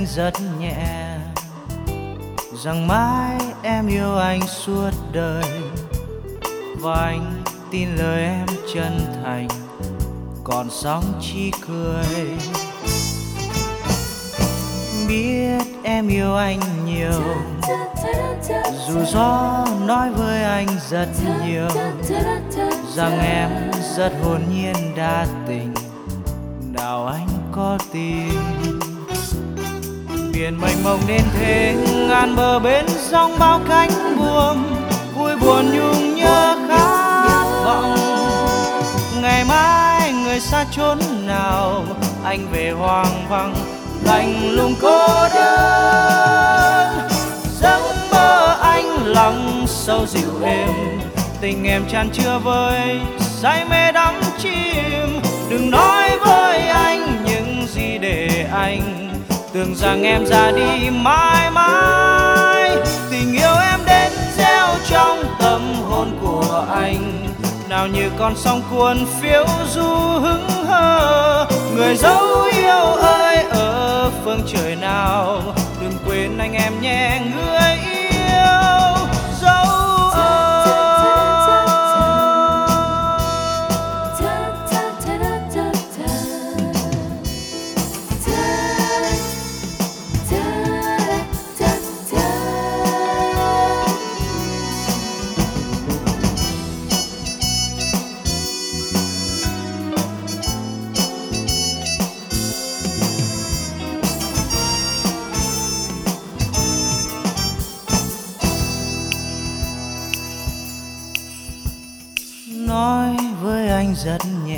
anh rất nhẹ, rằng mãi em yêu anh suốt đời. Và anh tin lời em chân thành, còn sống chỉ cười. Biết em yêu anh nhiều, dù gió nói với anh rất nhiều, rằng em rất hồn nhiên đa tình, nào anh có tin. Biển mênh mông đến thế, ngàn bờ bến sóng bao cánh buồm, vui buồn nhung nhớ khát vọng. Ngày mai người xa chốn nào, anh về hoang vắng lạnh lùng cô đơn. Giấc mơ anh lòng sâu dịu êm, tình em chan chứa vơi say mê đắm chìm. Đừng nói với anh những gì để anh tưởng rằng em ra đi mãi mãi. Tình yêu em đến gieo trong tâm hồn của anh, nào như con sóng cuồn phiêu du hững hờ. Người dấu yêu ơi ở phương trời nào, đừng quên anh em nhé người yêu dấu nói với anh rất nhẹ,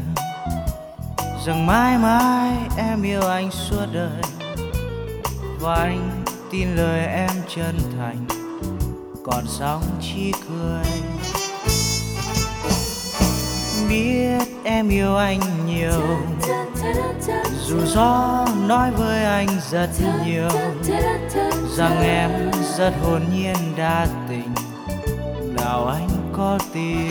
rằng mãi mãi em yêu anh suốt đời. Và anh tin lời em chân thành, còn sống chỉ cười. Biết em yêu anh nhiều, dù gió nói với anh rất nhiều, rằng em rất hồn nhiên đa tình, nào anh có tin.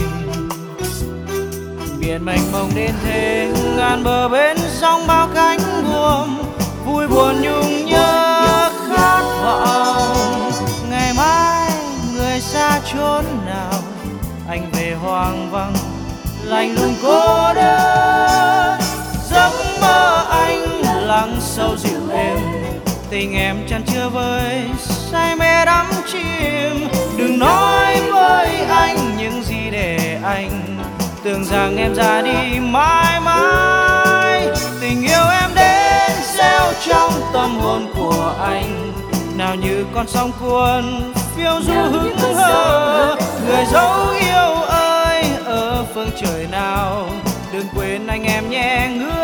Biển mênh mông đến thế, ngàn bờ bến sóng bao cánh buồm, vui buồn nhung nhớ khát vọng. Ngày mai người xa chốn nào, anh về hoang vắng lạnh lùng cô đơn. Giấc mơ anh lắng sâu dịu êm, tình em chan chứa vơi say mê đắm chìm. Đừng nói với anh những gì để anh tưởng rằng em ra đi mãi mãi. Tình yêu em đến gieo trong tâm hồn của anh, nào như con sóng cuồn phiêu du hững hờ. Người dấu yêu ơi ở phương trời nào, đừng quên anh em nhé.